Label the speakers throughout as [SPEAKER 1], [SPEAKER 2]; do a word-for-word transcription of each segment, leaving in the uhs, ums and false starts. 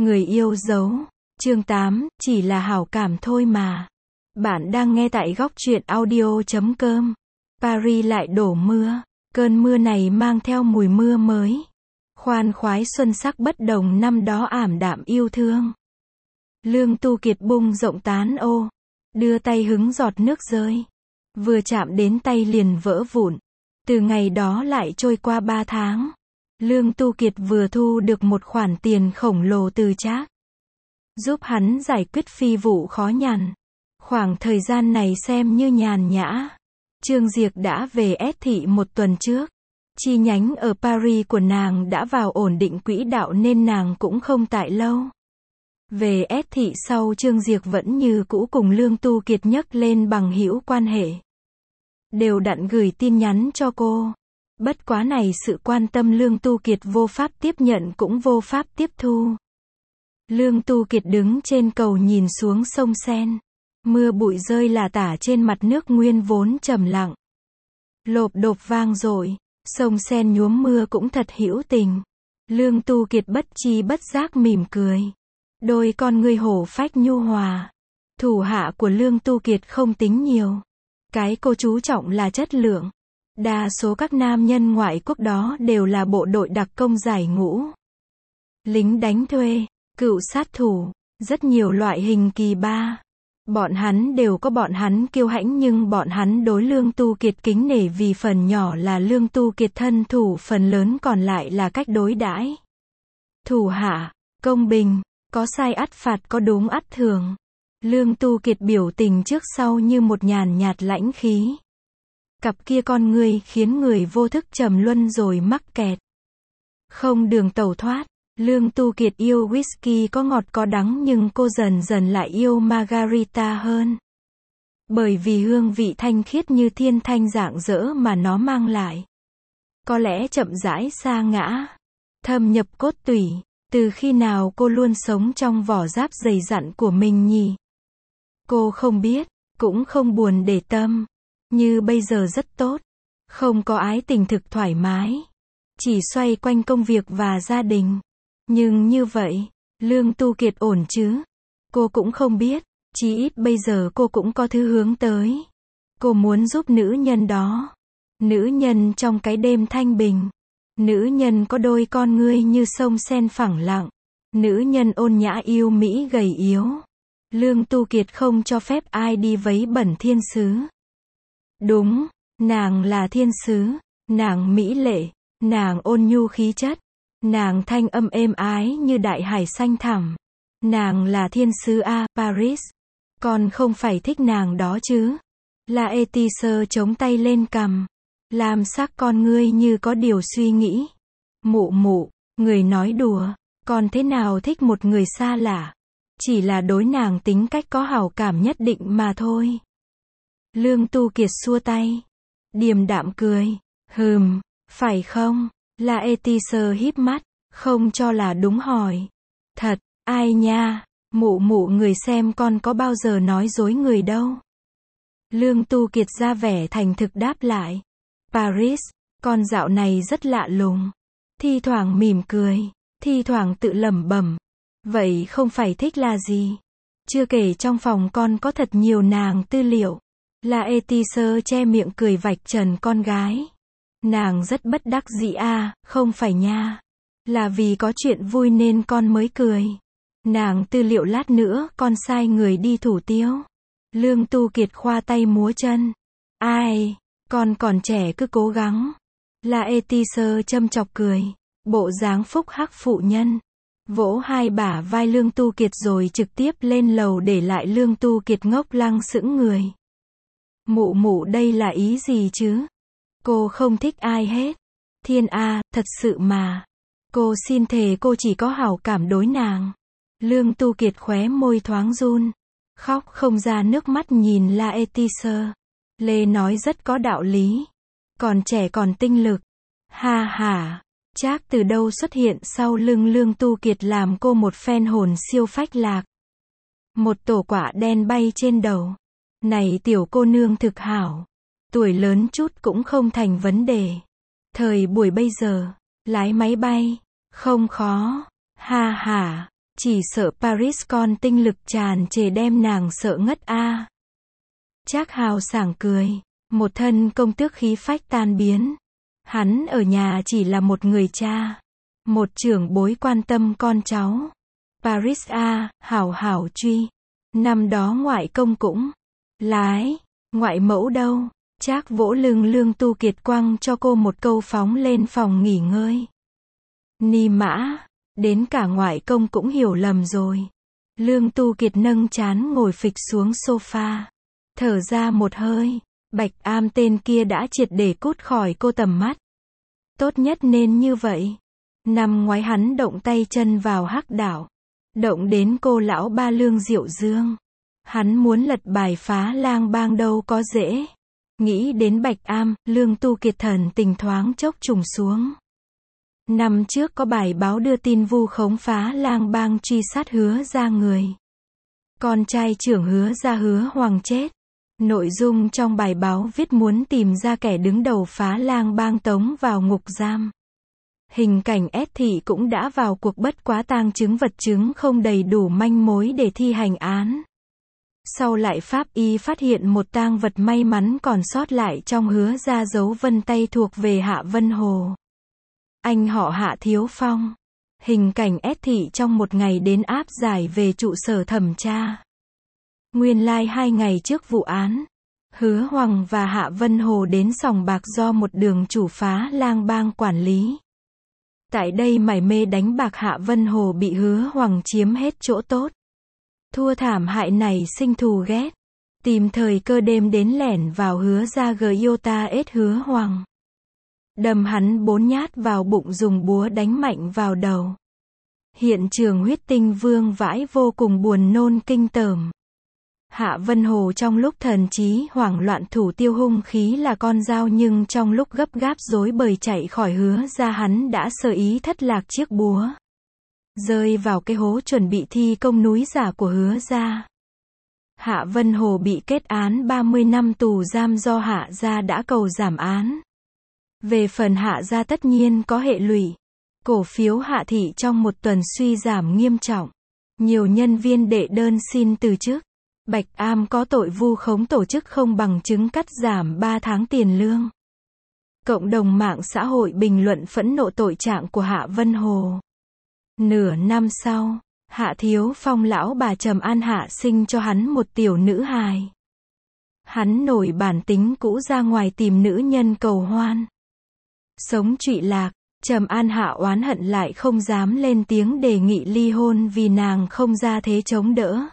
[SPEAKER 1] Người yêu dấu. Chương tám, chỉ là hảo cảm thôi mà. Bạn đang nghe tại góc truyện audio chấm com. Paris lại đổ mưa. Cơn mưa này mang theo mùi mưa mới. Khoan khoái xuân sắc bất đồng năm đó ảm đạm yêu thương. Lương Tu Kiệt bung rộng tán ô. Đưa tay hứng giọt nước rơi. Vừa chạm đến tay liền vỡ vụn. Từ ngày đó lại trôi qua ba tháng. Lương Tu Kiệt vừa thu được một khoản tiền khổng lồ từ Trác. Giúp hắn giải quyết phi vụ khó nhằn. Khoảng thời gian này xem như nhàn nhã. Trương Diệc đã về S thị một tuần trước. Chi nhánh ở Paris của nàng đã vào ổn định quỹ đạo nên nàng cũng không tại lâu. Về S thị sau Trương Diệc vẫn như cũ cùng Lương Tu Kiệt nhấc lên bằng hữu quan hệ. Đều đặn gửi tin nhắn cho cô. Bất quá này sự quan tâm Lương Tu Kiệt vô pháp tiếp nhận cũng vô pháp tiếp thu. Lương Tu Kiệt đứng trên cầu nhìn xuống sông Sen. Mưa bụi rơi lả tả trên mặt nước nguyên vốn trầm lặng. Lộp độp vang dội, sông Sen nhuốm mưa cũng thật hữu tình. Lương Tu Kiệt bất chi bất giác mỉm cười. Đôi con ngươi hổ phách nhu hòa. Thủ hạ của Lương Tu Kiệt không tính nhiều. Cái cô chú trọng là chất lượng. Đa số các nam nhân ngoại quốc đó đều là bộ đội đặc công giải ngũ. Lính đánh thuê, cựu sát thủ, rất nhiều loại hình kỳ ba. Bọn hắn đều có bọn hắn kiêu hãnh nhưng bọn hắn đối Lương Tu Kiệt kính nể vì phần nhỏ là Lương Tu Kiệt thân thủ, phần lớn còn lại là cách đối đãi. Thủ hạ, công bình, có sai ắt phạt, có đúng ắt thường. Lương Tu Kiệt biểu tình trước sau như một nhàn nhạt lãnh khí. Cặp kia con ngươi khiến người vô thức trầm luân rồi mắc kẹt. Không đường tẩu thoát. Lương Tu Kiệt yêu whisky có ngọt có đắng nhưng cô dần dần lại yêu margarita hơn. Bởi vì hương vị thanh khiết như thiên thanh rạng rỡ mà nó mang lại. Có lẽ chậm rãi sa ngã. Thâm nhập cốt tủy. Từ khi nào cô luôn sống trong vỏ giáp dày dặn của mình nhỉ? Cô không biết, cũng không buồn để tâm. Như bây giờ rất tốt. Không có ái tình thực thoải mái. Chỉ xoay quanh công việc và gia đình. Nhưng như vậy, Lương Tu Kiệt ổn chứ? Cô cũng không biết. Chí ít bây giờ cô cũng có thứ hướng tới. Cô muốn giúp nữ nhân đó. Nữ nhân trong cái đêm thanh bình. Nữ nhân có đôi con ngươi như sông Sen phẳng lặng. Nữ nhân ôn nhã yêu mỹ gầy yếu. Lương Tu Kiệt không cho phép ai đi vấy bẩn thiên sứ. Đúng, nàng là thiên sứ. Nàng mỹ lệ. Nàng ôn nhu khí chất. Nàng thanh âm êm ái như đại hải xanh thẳm. Nàng là thiên sứ A, Paris. Còn không phải thích nàng đó chứ? La Etisơ chống tay lên cằm. Làm sắc con ngươi như có điều suy nghĩ. Mụ mụ, người nói đùa. Còn thế nào thích một người xa lạ? Chỉ là đối nàng tính cách có hảo cảm nhất định mà thôi. Lương Tu Kiệt xua tay. Điềm đạm cười. Hừm, phải không? La Etisơ híp mắt. Không cho là đúng hỏi. Thật, ai nha? Mụ mụ người xem con có bao giờ nói dối người đâu. Lương Tu Kiệt ra vẻ thành thực đáp lại. Paris, con dạo này rất lạ lùng. Thi thoảng mỉm cười. Thi thoảng tự lẩm bẩm. Vậy không phải thích là gì? Chưa kể trong phòng con có thật nhiều nàng tư liệu. La Etisơ che miệng cười vạch trần con gái. Nàng rất bất đắc dĩ à, không phải nha. Là vì có chuyện vui nên con mới cười. Nàng tư liệu lát nữa con sai người đi thủ tiêu. Lương Tu Kiệt khoa tay múa chân. Ai, con còn trẻ cứ cố gắng. La Etisơ châm chọc cười. Bộ dáng phúc hắc phụ nhân. Vỗ hai bả vai Lương Tu Kiệt rồi trực tiếp lên lầu để lại Lương Tu Kiệt ngốc lăng sững người. Mụ mụ đây là ý gì chứ? Cô không thích ai hết. Thiên A, thật sự mà. Cô xin thề cô chỉ có hảo cảm đối nàng. Lương Tu Kiệt khóe môi thoáng run. Khóc không ra nước mắt nhìn La Etisơ. Lê nói rất có đạo lý. Còn trẻ còn tinh lực. Ha ha. Trác từ đâu xuất hiện sau lưng Lương Tu Kiệt làm cô một phen hồn siêu phách lạc. Một tổ quả đen bay trên đầu. Này tiểu cô nương thực hảo. Tuổi lớn chút cũng không thành vấn đề. Thời buổi bây giờ, lái máy bay, không khó. Ha ha, Chỉ sợ Paris con tinh lực tràn trề đem nàng sợ ngất a. Trác hào sảng cười, một thân công tước khí phách tan biến. Hắn ở nhà chỉ là một người cha, một trưởng bối quan tâm con cháu. Paris a, hảo hảo truy. Năm đó ngoại công cũng lái, ngoại mẫu đâu? Trác vỗ lưng Lương Tu Kiệt quăng cho cô một câu phóng lên phòng nghỉ ngơi. Ni mã, đến cả ngoại công cũng hiểu lầm rồi. Lương Tu Kiệt nâng trán ngồi phịch xuống sofa, thở ra một hơi. Bạch Am tên kia đã triệt để cút khỏi cô tầm mắt. Tốt nhất nên như vậy. Năm ngoái hắn động tay chân vào Hắc Đảo, động đến cô lão ba Lương Diệu Dương. Hắn muốn lật bài phá lang bang đâu có dễ. Nghĩ đến Bạch Am, Lương Tu Kiệt thần tình thoáng chốc trùng xuống. Năm trước có bài báo đưa tin vu khống phá lang bang truy sát Hứa Gia người. Con trai trưởng Hứa Gia Hứa Hoàng chết. Nội dung trong bài báo viết muốn tìm ra kẻ đứng đầu phá lang bang tống vào ngục giam. Hình cảnh S thị cũng đã vào cuộc bất quá tang chứng vật chứng không đầy đủ manh mối để thi hành án. Sau lại pháp y phát hiện một tang vật may mắn còn sót lại trong Hứa Gia dấu vân tay thuộc về Hạ Vân Hồ. Anh họ Hạ Thiếu Phong. Hình cảnh S thị trong một ngày đến áp giải về trụ sở thẩm tra. Nguyên lai like hai ngày trước vụ án, Hứa Hoàng và Hạ Vân Hồ đến sòng bạc do một đường chủ phá lang bang quản lý. Tại đây mải mê đánh bạc Hạ Vân Hồ bị Hứa Hoàng chiếm hết chỗ tốt. Thua thảm hại này sinh thù ghét. Tìm thời cơ đêm đến lẻn vào Hứa Gia Giota ết Hứa Hoàng. Đâm hắn bốn nhát vào bụng dùng búa đánh mạnh vào đầu. Hiện trường huyết tinh vương vãi vô cùng buồn nôn kinh tởm. Hạ Vân Hồ trong lúc thần trí hoảng loạn thủ tiêu hung khí là con dao nhưng trong lúc gấp gáp rối bời chạy khỏi Hứa Gia hắn đã sơ ý thất lạc chiếc búa. Rơi vào cái hố chuẩn bị thi công núi giả của Hứa Gia. Hạ Vân Hồ bị kết án ba mươi năm tù giam do Hạ Gia đã cầu giảm án. Về phần Hạ Gia tất nhiên có hệ lụy. Cổ phiếu Hạ thị trong một tuần suy giảm nghiêm trọng. Nhiều nhân viên đệ đơn xin từ chức. Bạch Am có tội vu khống tổ chức không bằng chứng cắt giảm ba tháng tiền lương. Cộng đồng mạng xã hội bình luận phẫn nộ tội trạng của Hạ Vân Hồ. Nửa năm sau, Hạ Thiếu Phong lão bà Trầm An Hạ sinh cho hắn một tiểu nữ hài. Hắn nổi bản tính cũ ra ngoài tìm nữ nhân cầu hoan. Sống trụy lạc, Trầm An Hạ oán hận lại không dám lên tiếng đề nghị ly hôn vì nàng không ra thế chống đỡ.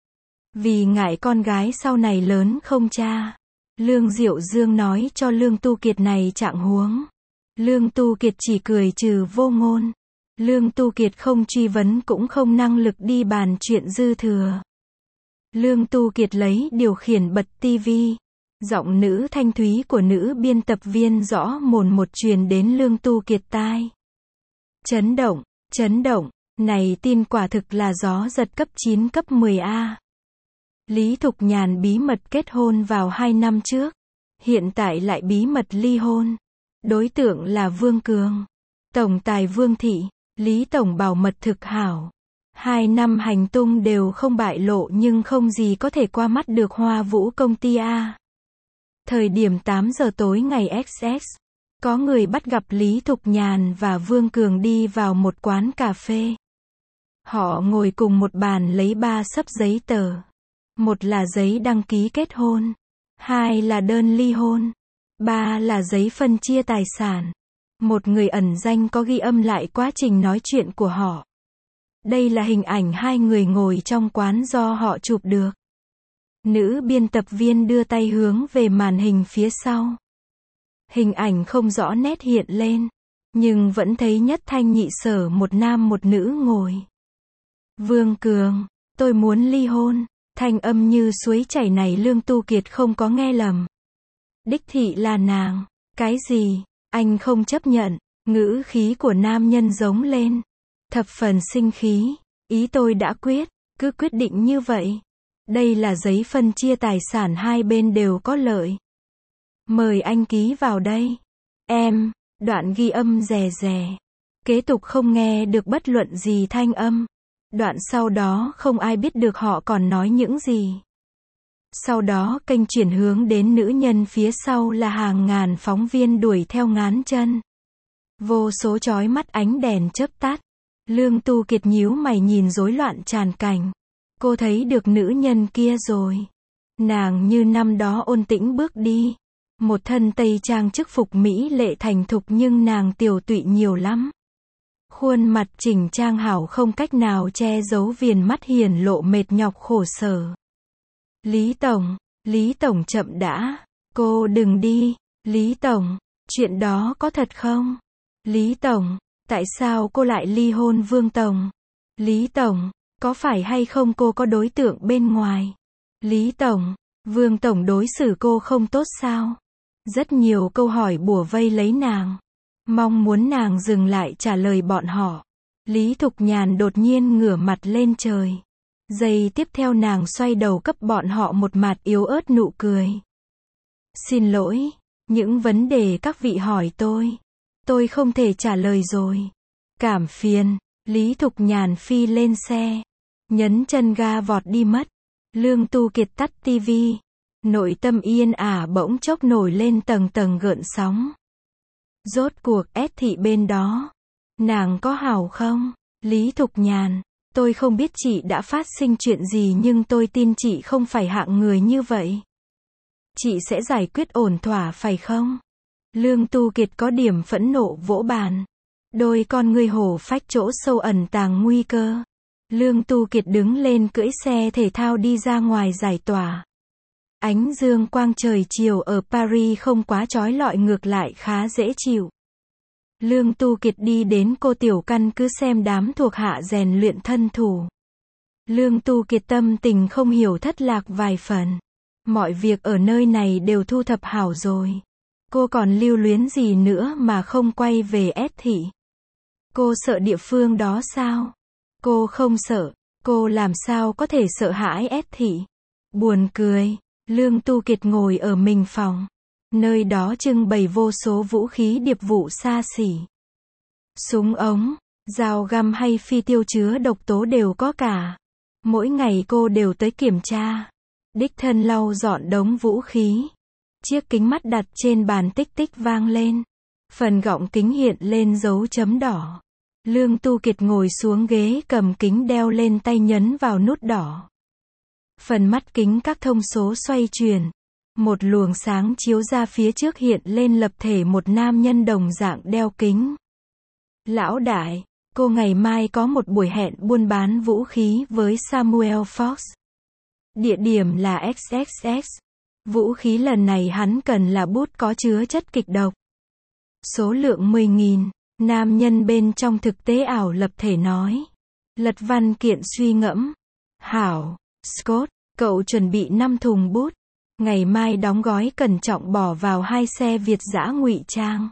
[SPEAKER 1] Vì ngại con gái sau này lớn không cha. Lương Diệu Dương nói cho Lương Tu Kiệt này trạng huống. Lương Tu Kiệt chỉ cười trừ vô ngôn. Lương Tu Kiệt không truy vấn cũng không năng lực đi bàn chuyện dư thừa. Lương Tu Kiệt lấy điều khiển bật tivi. Giọng nữ thanh thúy của nữ biên tập viên rõ mồn một truyền đến Lương Tu Kiệt tai. Chấn động, chấn động, này tin quả thực là gió giật cấp chín cấp mười A. Lý Thục Nhàn bí mật kết hôn vào hai năm trước. Hiện tại lại bí mật ly hôn. Đối tượng là Vương Cường. Tổng tài Vương Thị. Lý Tổng bảo mật thực hảo. Hai năm hành tung đều không bại lộ nhưng không gì có thể qua mắt được Hoa Vũ công ty A. Thời điểm tám giờ tối ngày ích ích, có người bắt gặp Lý Thục Nhàn và Vương Cường đi vào một quán cà phê. Họ ngồi cùng một bàn lấy ba xấp giấy tờ. Một là giấy đăng ký kết hôn. Hai là đơn ly hôn. Ba là giấy phân chia tài sản. Một người ẩn danh có ghi âm lại quá trình nói chuyện của họ. Đây là hình ảnh hai người ngồi trong quán do họ chụp được. Nữ biên tập viên đưa tay hướng về màn hình phía sau. Hình ảnh không rõ nét hiện lên, nhưng vẫn thấy nhất thanh nhị sở một nam một nữ ngồi. Vương Cường, tôi muốn ly hôn. Thanh âm như suối chảy này Lương Tu Kiệt không có nghe lầm. Đích thị là nàng. Cái gì? Anh không chấp nhận. Ngữ khí của nam nhân giống lên. Thập phần sinh khí. Ý tôi đã quyết. Cứ quyết định như vậy. Đây là giấy phân chia tài sản hai bên đều có lợi. Mời anh ký vào đây. Em. Đoạn ghi âm rè rè. Kế tục không nghe được bất luận gì thanh âm. Đoạn sau đó không ai biết được họ còn nói những gì. Sau đó kênh chuyển hướng đến nữ nhân phía sau là hàng ngàn phóng viên đuổi theo ngán chân. Vô số chói mắt ánh đèn chớp tắt. Lương Tu Kiệt nhíu mày nhìn rối loạn tràn cảnh. Cô thấy được nữ nhân kia rồi. Nàng như năm đó ôn tĩnh bước đi. Một thân tây trang chức phục mỹ lệ thành thục nhưng nàng tiều tụy nhiều lắm. Khuôn mặt chỉnh trang hảo không cách nào che giấu viền mắt hiển lộ mệt nhọc khổ sở. Lý Tổng, Lý Tổng chậm đã. Cô đừng đi, Lý Tổng, chuyện đó có thật không? Lý Tổng, tại sao cô lại ly hôn Vương Tổng? Lý Tổng, có phải hay không cô có đối tượng bên ngoài? Lý Tổng, Vương Tổng đối xử cô không tốt sao? Rất nhiều câu hỏi bủa vây lấy nàng. Mong muốn nàng dừng lại trả lời bọn họ. Lý Thục Nhàn đột nhiên ngửa mặt lên trời. Giây tiếp theo nàng xoay đầu cấp bọn họ một mặt yếu ớt nụ cười. Xin lỗi, những vấn đề các vị hỏi tôi, tôi không thể trả lời rồi. Cảm phiền, Lý Thục Nhàn phi lên xe, nhấn chân ga vọt đi mất. Lương Tu Kiệt tắt tivi. Nội tâm yên ả bỗng chốc nổi lên tầng tầng gợn sóng. Rốt cuộc S thị bên đó, nàng có hảo không? Lý Thục Nhàn, tôi không biết chị đã phát sinh chuyện gì nhưng tôi tin chị không phải hạng người như vậy. Chị sẽ giải quyết ổn thỏa phải không? Lương Tu Kiệt có điểm phẫn nộ vỗ bàn. Đôi con ngươi hổ phách chỗ sâu ẩn tàng nguy cơ. Lương Tu Kiệt đứng lên cưỡi xe thể thao đi ra ngoài giải tỏa. Ánh dương quang trời chiều ở Paris không quá chói lọi ngược lại khá dễ chịu. Lương Tu Kiệt đi đến cô tiểu căn cứ xem đám thuộc hạ rèn luyện thân thủ. Lương Tu Kiệt tâm tình không hiểu thất lạc vài phần. Mọi việc ở nơi này đều thu thập hảo rồi. Cô còn lưu luyến gì nữa mà không quay về S thị? Cô sợ địa phương đó sao? Cô không sợ. Cô làm sao có thể sợ hãi S thị? Buồn cười. Lương Tu Kiệt ngồi ở mình phòng. Nơi đó trưng bày vô số vũ khí điệp vụ xa xỉ. Súng ống, dao găm hay phi tiêu chứa độc tố đều có cả. Mỗi ngày cô đều tới kiểm tra. Đích thân lau dọn đống vũ khí. Chiếc kính mắt đặt trên bàn tích tích vang lên. Phần gọng kính hiện lên dấu chấm đỏ. Lương Tu Kiệt ngồi xuống ghế cầm kính đeo lên tay nhấn vào nút đỏ. Phần mắt kính các thông số xoay chuyển. Một luồng sáng chiếu ra phía trước hiện lên lập thể một nam nhân đồng dạng đeo kính. Lão đại, cô ngày mai có một buổi hẹn buôn bán vũ khí với Samuel Fox. Địa điểm là ích ích ích. Vũ khí lần này hắn cần là bút có chứa chất kịch độc. Số lượng mười nghìn. Nam nhân bên trong thực tế ảo lập thể nói. Lật văn kiện suy ngẫm. Hảo, Scott, cậu chuẩn bị năm thùng bút. Ngày mai đóng gói cẩn trọng bỏ vào hai xe Việt dã ngụy trang.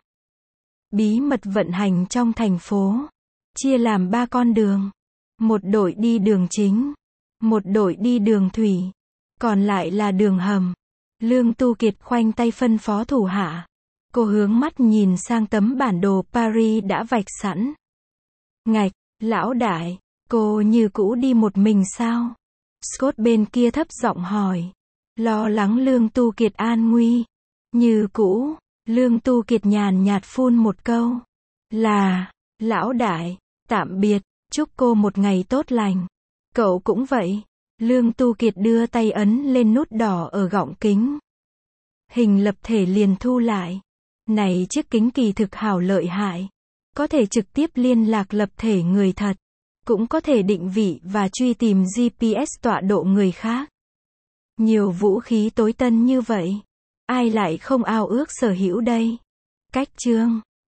[SPEAKER 1] Bí mật vận hành trong thành phố. Chia làm ba con đường. Một đội đi đường chính. Một đội đi đường thủy. Còn lại là đường hầm. Lương Tu Kiệt khoanh tay phân phó thủ hạ. Cô hướng mắt nhìn sang tấm bản đồ Paris đã vạch sẵn. Ngạch, lão đại, cô như cũ đi một mình sao? Scott bên kia thấp giọng hỏi. Lo lắng Lương Tu Kiệt an nguy. Như cũ, Lương Tu Kiệt nhàn nhạt phun một câu. Là, lão đại, tạm biệt, chúc cô một ngày tốt lành. Cậu cũng vậy. Lương Tu Kiệt đưa tay ấn lên nút đỏ ở gọng kính. Hình lập thể liền thu lại. Này chiếc kính kỳ thực hảo lợi hại. Có thể trực tiếp liên lạc lập thể người thật. Cũng có thể định vị và truy tìm giê pê ét tọa độ người khác. Nhiều vũ khí tối tân như vậy. Ai lại không ao ước sở hữu đây? Cách chương